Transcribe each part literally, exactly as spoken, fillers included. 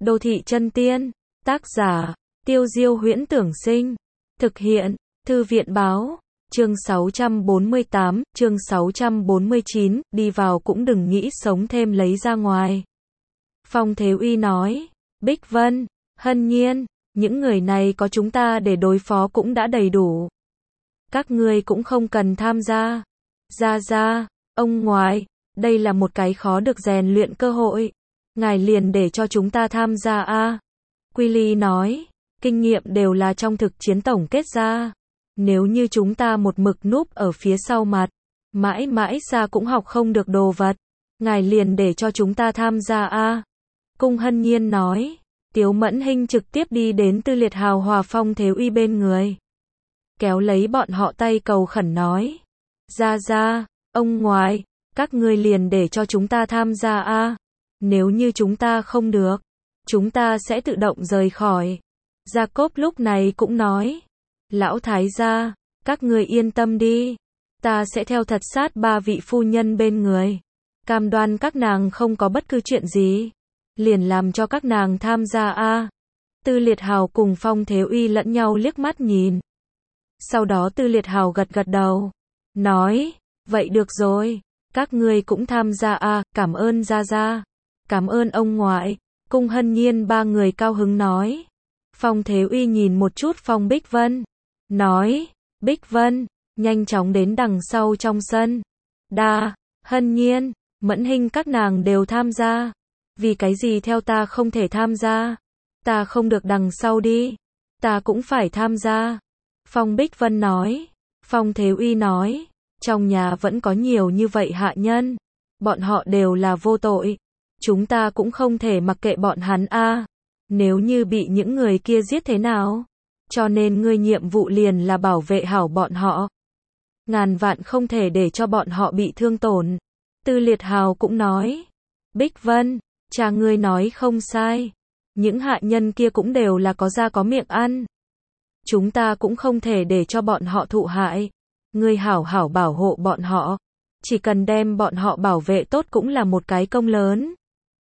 Đô thị chân tiên. Tác giả, Tiêu Diêu Huyễn Tưởng Sinh. Thực hiện, Thư viện Báo. Chương sáu trăm bốn mươi tám, chương sáu trăm bốn mươi chín, đi vào cũng đừng nghĩ sống thêm lấy ra ngoài. Phong Thế Uy nói, Bích Vân, Hân Nhiên, những người này có chúng ta để đối phó cũng đã đầy đủ. Các ngươi cũng không cần tham gia. Ra ra, ông ngoại, đây là một cái khó được rèn luyện cơ hội. Ngài liền để cho chúng ta tham gia a. Quy Ly nói, kinh nghiệm đều là trong thực chiến tổng kết ra. Nếu như chúng ta một mực núp ở phía sau mặt, mãi mãi xa cũng học không được đồ vật. Ngài liền để cho chúng ta tham gia a. Cung Hân Nhiên nói, Tiếu Mẫn Hinh trực tiếp đi đến Tư Liệt Hào hòa Phong Thế Uy bên người. Kéo lấy bọn họ tay cầu khẩn nói, ra ra, ông ngoại, các ngươi liền để cho chúng ta tham gia a. Nếu như chúng ta không được, chúng ta sẽ tự động rời khỏi. Gia Cốp lúc này cũng nói, lão thái gia, các ngươi yên tâm đi, ta sẽ theo thật sát ba vị phu nhân bên người, cam đoan các nàng không có bất cứ chuyện gì, liền làm cho các nàng tham gia a. Tư Liệt Hào cùng Phong Thế Uy lẫn nhau liếc mắt nhìn. Sau đó Tư Liệt Hào gật gật đầu, nói, vậy được rồi, các ngươi cũng tham gia a, cảm ơn gia gia, cảm ơn ông ngoại. Cung Hân Nhiên ba người cao hứng nói. Phong Thế Uy nhìn một chút Phong Bích Vân, nói, Bích Vân, nhanh chóng đến đằng sau trong sân. Đa, Hân Nhiên, Mẫn Hinh các nàng đều tham gia. Vì cái gì theo ta không thể tham gia? Ta không được đằng sau đi. Ta cũng phải tham gia. Phong Bích Vân nói. Phong Thế Uy nói, trong nhà vẫn có nhiều như vậy hạ nhân. Bọn họ đều là vô tội. Chúng ta cũng không thể mặc kệ bọn hắn a. Nếu như bị những người kia giết thế nào? Cho nên ngươi nhiệm vụ liền là bảo vệ hảo bọn họ. Ngàn vạn không thể để cho bọn họ bị thương tổn. Tư Liệt Hào cũng nói, Bích Vân, cha ngươi nói không sai. Những hạ nhân kia cũng đều là có da có miệng ăn. Chúng ta cũng không thể để cho bọn họ thụ hại. Ngươi hảo hảo bảo hộ bọn họ. Chỉ cần đem bọn họ bảo vệ tốt cũng là một cái công lớn.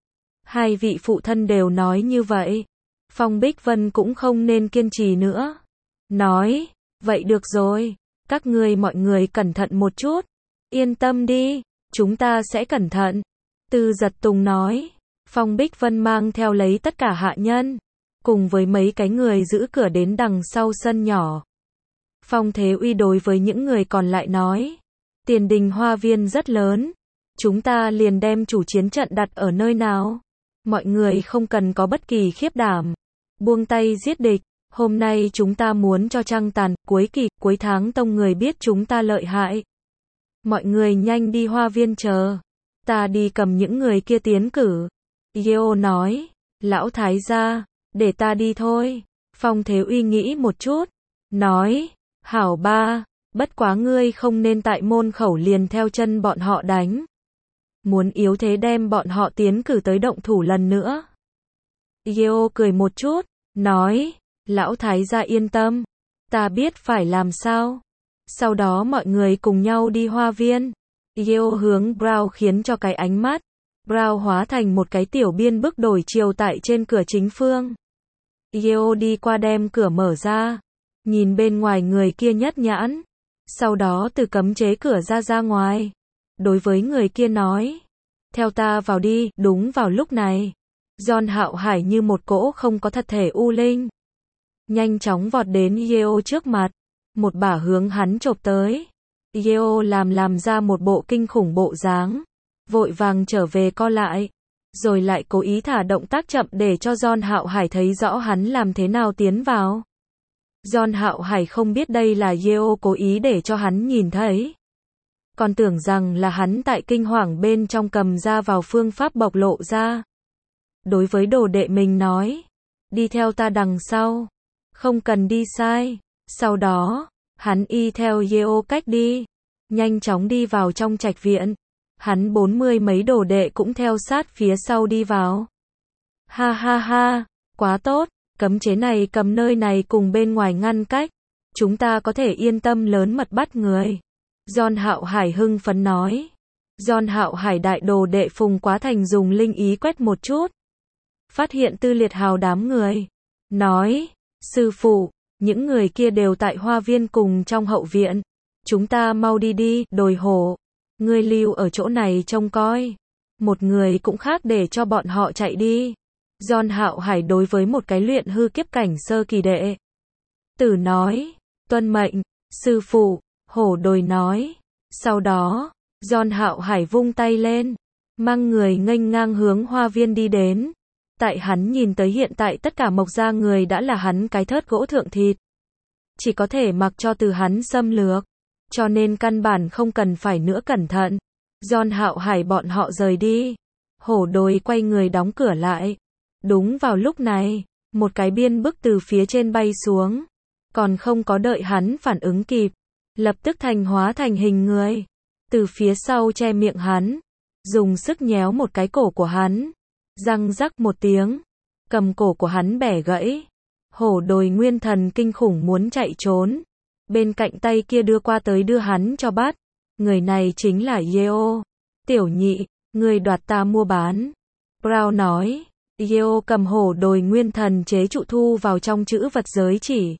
Hai vị phụ thân đều nói như vậy. Phong Bích Vân cũng không nên kiên trì nữa. Nói, vậy được rồi, các ngươi mọi người cẩn thận một chút. Yên tâm đi, chúng ta sẽ cẩn thận. Tư Giật Tùng nói, Phong Bích Vân mang theo lấy tất cả hạ nhân, cùng với mấy cái người giữ cửa đến đằng sau sân nhỏ. Phong Thế Uy đối với những người còn lại nói, Tiền Đình hoa viên rất lớn, chúng ta liền đem chủ chiến trận đặt ở nơi nào. Mọi người không cần có bất kỳ khiếp đảm, buông tay giết địch. Hôm nay chúng ta muốn cho trăng tàn, cuối kỳ, cuối tháng tông người biết chúng ta lợi hại. Mọi người nhanh đi hoa viên chờ, ta đi cầm những người kia tiến cử. Yeo nói, lão thái gia, để ta đi thôi. Phong Thế Uy nghĩ một chút, nói, hảo ba, bất quá ngươi không nên tại môn khẩu liền theo chân bọn họ đánh. Muốn yếu thế đem bọn họ tiến cử tới động thủ lần nữa. Yeo cười một chút, nói, lão thái gia yên tâm, ta biết phải làm sao. Sau đó mọi người cùng nhau đi hoa viên. Yeo hướng Brown khiến cho cái ánh mắt. Brown hóa thành một cái tiểu biên bức đổi chiều tại trên cửa chính phương. Yeo đi qua đem cửa mở ra, nhìn bên ngoài người kia nhất nhãn. Sau đó từ cấm chế cửa ra ra ngoài. Đối với người kia nói, theo ta vào đi. Đúng vào lúc này, John Hạo Hải như một cỗ không có thật thể u linh, nhanh chóng vọt đến Yeo trước mặt, một bả hướng hắn chộp tới. Yeo làm làm ra một bộ kinh khủng bộ dáng, vội vàng trở về co lại, rồi lại cố ý thả động tác chậm để cho John Hạo Hải thấy rõ hắn làm thế nào tiến vào. John Hạo Hải không biết đây là Yeo cố ý để cho hắn nhìn thấy, còn tưởng rằng là hắn tại kinh hoàng bên trong cầm ra vào phương pháp bộc lộ ra. Đối với đồ đệ mình nói, đi theo ta đằng sau, không cần đi sai. Sau đó, hắn y theo Yeo cách đi, nhanh chóng đi vào trong trạch viện. Hắn bốn mươi mấy đồ đệ cũng theo sát phía sau đi vào. Ha ha ha, quá tốt, cấm chế này cầm nơi này cùng bên ngoài ngăn cách, chúng ta có thể yên tâm lớn mật bắt người. John Hạo Hải hưng phấn nói. John Hạo Hải đại đồ đệ Phùng Quá Thành dùng linh ý quét một chút. phát hiện Tư Liệt Hào đám người. Nói, sư phụ, những người kia đều tại hoa viên cùng trong hậu viện. Chúng ta mau đi đi, Đồi Hổ. Ngươi lưu ở chỗ này trông coi. Một người cũng khác để cho bọn họ chạy đi. John Hạo Hải đối với một cái luyện hư kiếp cảnh sơ kỳ đệ tử nói, tuân mệnh, sư phụ, Hổ Đồi nói. Sau đó, John Hạo Hải vung tay lên, mang người nghênh ngang hướng hoa viên đi đến. Tại hắn nhìn tới hiện tại tất cả Mộc gia người đã là hắn cái thớt gỗ thượng thịt. Chỉ có thể mặc cho từ hắn xâm lược. Cho nên căn bản không cần phải nữa cẩn thận. John Hạo Hải bọn họ rời đi. Hổ Đồi quay người đóng cửa lại. Đúng vào lúc này, một cái biên bức từ phía trên bay xuống. Còn không có đợi hắn phản ứng kịp. Lập tức thành hóa thành hình người. Từ phía sau che miệng hắn. Dùng sức nhéo một cái cổ của hắn. Răng rắc một tiếng. Cầm cổ của hắn bẻ gãy. Hổ Đồi nguyên thần kinh khủng muốn chạy trốn. Bên cạnh tay kia đưa qua tới đưa hắn cho bắt. Người này chính là Yeo. Tiểu nhị, người đoạt ta mua bán. Brown nói. Yeo cầm Hổ Đồi nguyên thần chế trụ thu vào trong chữ vật giới chỉ.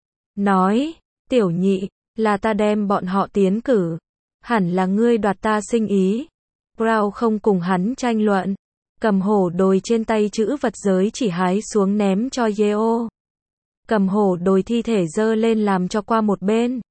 Nói, tiểu nhị, là ta đem bọn họ tiến cử. Hẳn là ngươi đoạt ta sinh ý. Brown không cùng hắn tranh luận. Cầm Hổ Đồi trên tay chữ vật giới chỉ hái xuống ném cho Yeo. Cầm Hổ Đồi thi thể dơ lên làm cho qua một bên.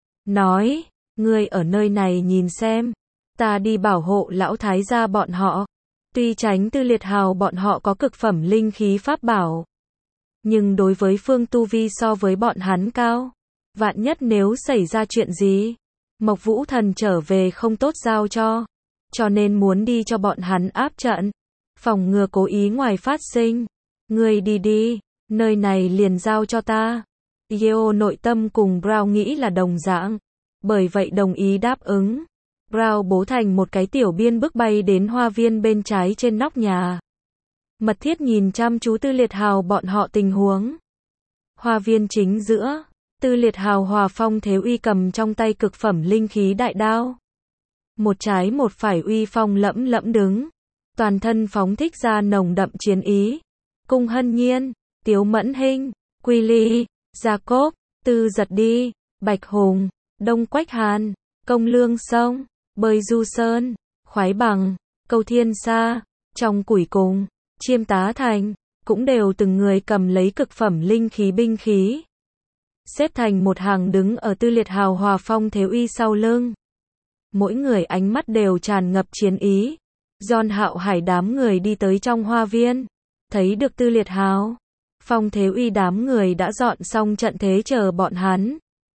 Nói, ngươi ở nơi này nhìn xem. Ta đi bảo hộ lão thái gia bọn họ. Tuy tránh Tư Liệt Hào bọn họ có cực phẩm linh khí pháp bảo. Nhưng đối với phương tu vi so với bọn hắn cao. Vạn nhất nếu xảy ra chuyện gì. Mộc Vũ Thần trở về không tốt giao cho. Cho nên muốn đi cho bọn hắn áp trận. Phòng ngừa cố ý ngoài phát sinh. Ngươi đi đi. Nơi này liền giao cho ta. Yeo nội tâm cùng Brown nghĩ là đồng dạng. Bởi vậy đồng ý đáp ứng. Brown bố thành một cái tiểu biên bức bay đến hoa viên bên trái trên nóc nhà. Mật thiết nhìn chăm chú Tư Liệt Hào bọn họ tình huống. Hoa viên chính giữa. Tư Liệt Hào Hòa Phong Thế Uy cầm trong tay cực phẩm linh khí đại đao. Một trái một phải uy phong lẫm lẫm đứng. Toàn thân phóng thích ra nồng đậm chiến ý. Cung Hân Nhiên, Tiếu Mẫn Hinh, Quy Ly, Jacob, Tư Giật Đi, Bạch Hùng, Đông Quách Hàn, Công Lương Sông, Bơi Du Sơn, Khoái Bằng, Câu Thiên Sa, Trong Củi Cùng, Chiêm Tá Thành, cũng đều từng người cầm lấy cực phẩm linh khí binh khí. Xếp thành một hàng đứng ở Tư Liệt Hào Hòa Phong Thế Uy sau lưng. Mỗi người ánh mắt đều tràn ngập chiến ý. John Hạo Hải đám người đi tới trong hoa viên. Thấy được Tư Liệt Hào. Phong Thế Uy đám người đã dọn xong trận thế chờ bọn hắn.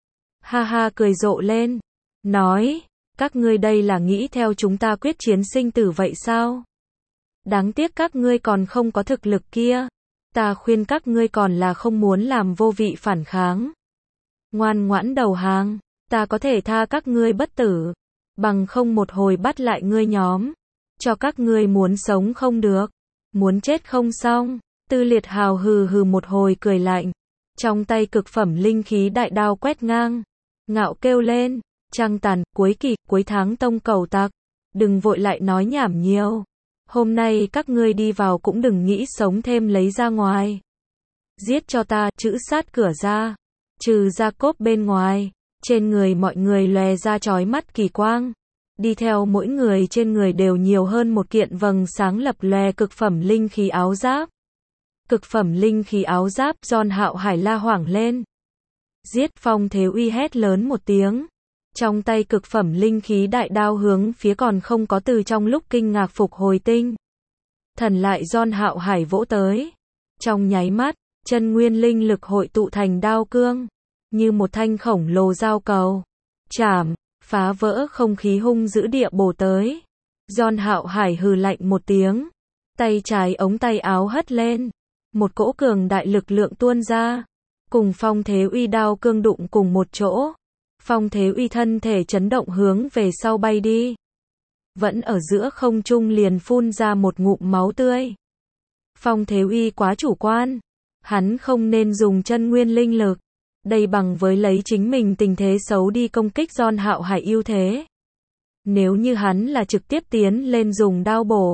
Ha ha cười rộ lên. Nói, các ngươi đây là nghĩ theo chúng ta quyết chiến sinh tử vậy sao? Đáng tiếc các ngươi còn không có thực lực kia. Ta khuyên các ngươi còn là không muốn làm vô vị phản kháng. Ngoan ngoãn đầu hàng, ta có thể tha các ngươi bất tử. Bằng không một hồi bắt lại ngươi nhóm. Cho các ngươi muốn sống không được. Muốn chết không xong. Tư Liệt Hào hừ hừ một hồi cười lạnh. Trong tay cực phẩm linh khí đại đao quét ngang. Ngạo kêu lên. Trăng tàn, cuối kỳ, cuối tháng tông cầu tặc. Đừng vội lại nói nhảm nhiều. Hôm nay các ngươi đi vào cũng đừng nghĩ sống thêm lấy ra ngoài. Giết cho ta, chữ sát cửa ra. Trừ Jacob bên ngoài. Trên người mọi người lòe ra chói mắt kỳ quang. Đi theo mỗi người trên người đều nhiều hơn một kiện vầng sáng lập lòe cực phẩm linh khí áo giáp. Cực phẩm linh khí áo giáp, John Hạo Hải la hoảng lên. Giết! Phong Thế Uy hét lớn một tiếng. Trong tay cực phẩm linh khí đại đao hướng phía còn không có từ trong lúc kinh ngạc phục hồi tinh. Thần lại John Hạo Hải vỗ tới. Trong nháy mắt, chân nguyên linh lực hội tụ thành đao cương. Như một thanh khổng lồ dao cầu. Chảm, phá vỡ không khí hung dữ địa bổ tới. John Hạo Hải hừ lạnh một tiếng. Tay trái ống tay áo hất lên. Một cỗ cường đại lực lượng tuôn ra. Cùng Phong Thế Uy đao cương đụng cùng một chỗ. Phong Thế Uy thân thể chấn động hướng về sau bay đi. Vẫn ở giữa không trung liền phun ra một ngụm máu tươi. Phong Thế Uy quá chủ quan. Hắn không nên dùng chân nguyên linh lực. Đây bằng với lấy chính mình tình thế xấu đi công kích John Hạo Hải ưu thế. Nếu như hắn là trực tiếp tiến lên dùng đao bổ.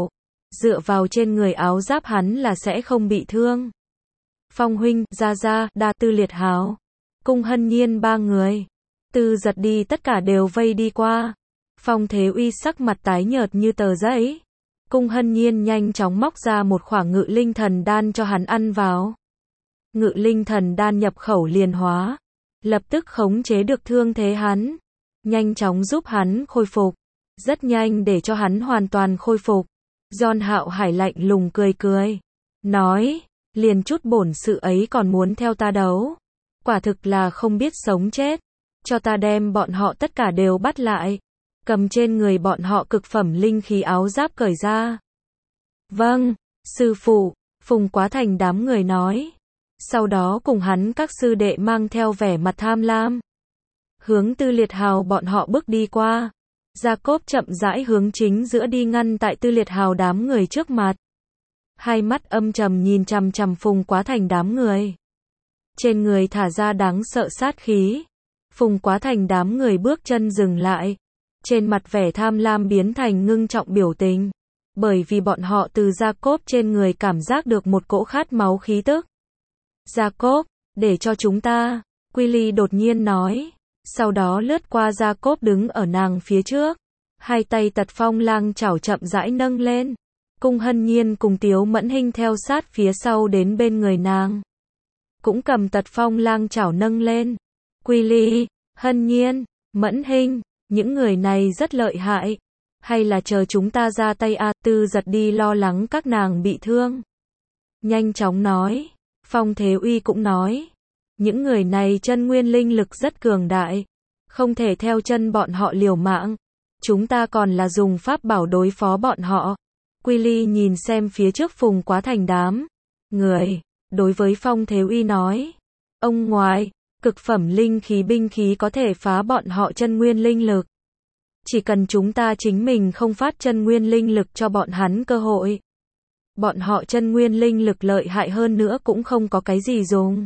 dựa vào trên người áo giáp hắn là sẽ không bị thương. Phong huynh, Gia Gia, Đa Tư Liệt Hào, Cung Hân Nhiên ba người. Tư Giật đi tất cả đều vây đi qua. Phong Thế Uy sắc mặt tái nhợt như tờ giấy. Cung Hân Nhiên nhanh chóng móc ra một khoả ngự linh thần đan cho hắn ăn vào. Ngự linh thần đan nhập khẩu liền hóa, lập tức khống chế được thương thế hắn, nhanh chóng giúp hắn khôi phục, rất nhanh để cho hắn hoàn toàn khôi phục. John Hạo Hải lạnh lùng cười cười, nói, liền chút bổn sự ấy còn muốn theo ta đấu, quả thực là không biết sống chết, cho ta đem bọn họ tất cả đều bắt lại, cầm trên người bọn họ cực phẩm linh khí áo giáp cởi ra. Vâng, sư phụ, Phùng Quá Thành đám người nói. Sau đó cùng hắn các sư đệ mang theo vẻ mặt tham lam, hướng Tư Liệt Hào bọn họ bước đi qua. Jacob chậm rãi hướng chính giữa đi ngăn tại Tư Liệt Hào đám người trước mặt. Hai mắt âm trầm nhìn chằm chằm Phùng Quá Thành đám người. Trên người thả ra đáng sợ sát khí. Phùng Quá Thành đám người bước chân dừng lại. Trên mặt vẻ tham lam biến thành ngưng trọng biểu tình. Bởi vì bọn họ từ Jacob trên người cảm giác được một cỗ khát máu khí tức. Jacob, để cho chúng ta, Quy đột nhiên nói. Sau đó lướt qua Jacob đứng ở nàng phía trước. Hai tay tật phong lang chảo chậm rãi nâng lên. Cung Hân Nhiên cùng Tiếu Mẫn Hinh theo sát phía sau đến bên người nàng. Cũng cầm tật phong lang chảo nâng lên. Quy, Hân Nhiên, Mẫn Hinh, những người này rất lợi hại. Hay là chờ chúng ta ra tay à? Tư Giật đi lo lắng các nàng bị thương. Nhanh chóng nói. Phong Thế Uy cũng nói. Những người này chân nguyên linh lực rất cường đại. Không thể theo chân bọn họ liều mạng. Chúng ta còn là dùng pháp bảo đối phó bọn họ. Quy Ly nhìn xem phía trước Phùng Quá Thành đám người. Đối với Phong Thế Uy nói. Ông ngoại, cực phẩm linh khí binh khí có thể phá bọn họ chân nguyên linh lực. Chỉ cần chúng ta chính mình không phát chân nguyên linh lực cho bọn hắn cơ hội. Bọn họ chân nguyên linh lực lợi hại hơn nữa cũng không có cái gì dùng.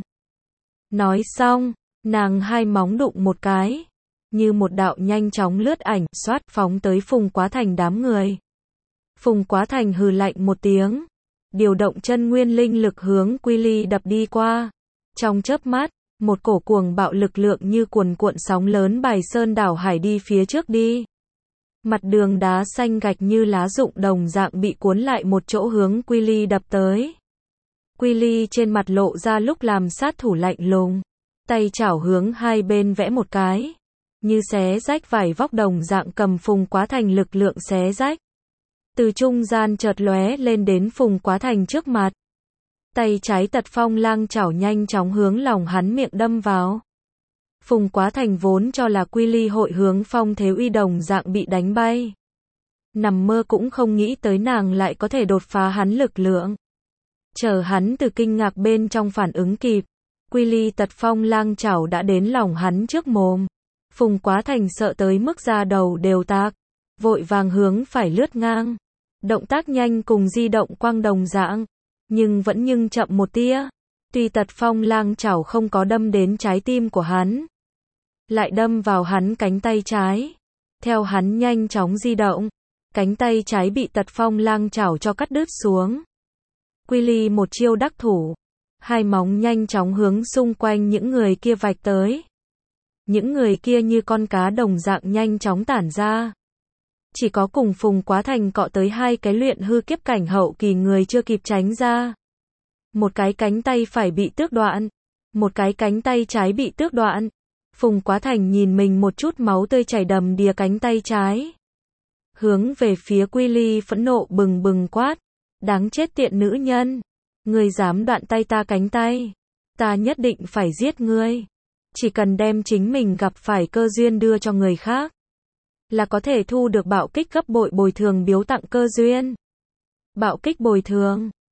Nói xong, nàng hai móng đụng một cái. Như một đạo nhanh chóng lướt ảnh, xoát phóng tới Phùng Quá Thành đám người. Phùng Quá Thành hừ lạnh một tiếng. Điều động chân nguyên linh lực hướng Quy Ly đập đi qua. Trong chớp mắt, một cổ cuồng bạo lực lượng như cuồn cuộn sóng lớn bài sơn đảo hải đi phía trước đi. Mặt đường đá xanh gạch như lá rụng đồng dạng bị cuốn lại một chỗ hướng Quy Ly đập tới. Quy Ly trên mặt lộ ra lúc làm sát thủ lạnh lùng. Tay chảo hướng hai bên vẽ một cái. Như xé rách vải vóc đồng dạng cầm Phùng Quá Thành lực lượng xé rách. Từ trung gian chợt lóe lên đến Phùng Quá Thành trước mặt. Tay trái tật phong lang chảo nhanh chóng hướng lòng hắn miệng đâm vào. Phùng Quá Thành vốn cho là Quy Ly hội hướng Phong Thế Uy đồng dạng bị đánh bay. Nằm mơ cũng không nghĩ tới nàng lại có thể đột phá hắn lực lượng. Chờ hắn từ kinh ngạc bên trong phản ứng kịp. Quy Ly tật phong lang chảo đã đến lòng hắn trước mồm. Phùng Quá Thành sợ tới mức da đầu đều tạc. Vội vàng hướng phải lướt ngang. Động tác nhanh cùng di động quang đồng dạng. Nhưng vẫn nhưng chậm một tia. Tuy tật phong lang chảo không có đâm đến trái tim của hắn. Lại đâm vào hắn cánh tay trái. Theo hắn nhanh chóng di động. Cánh tay trái bị tật phong lang chảo cho cắt đứt xuống. Quy Ly một chiêu đắc thủ. Hai móng nhanh chóng hướng xung quanh những người kia vạch tới. Những người kia như con cá đồng dạng nhanh chóng tản ra. Chỉ có cùng Phùng Quá Thành cọ tới hai cái luyện hư kiếp cảnh hậu kỳ người chưa kịp tránh ra. Một cái cánh tay phải bị tước đoạn. Một cái cánh tay trái bị tước đoạn. Phùng Quá Thành nhìn mình một chút máu tươi chảy đầm đìa cánh tay trái. Hướng về phía Quy Ly phẫn nộ bừng bừng quát. Đáng chết tiện nữ nhân. Ngươi dám đoạn tay ta cánh tay. Ta nhất định phải giết ngươi. Chỉ cần đem chính mình gặp phải cơ duyên đưa cho người khác. Là có thể thu được bạo kích gấp bội bồi thường biếu tặng cơ duyên. Bạo kích bồi thường.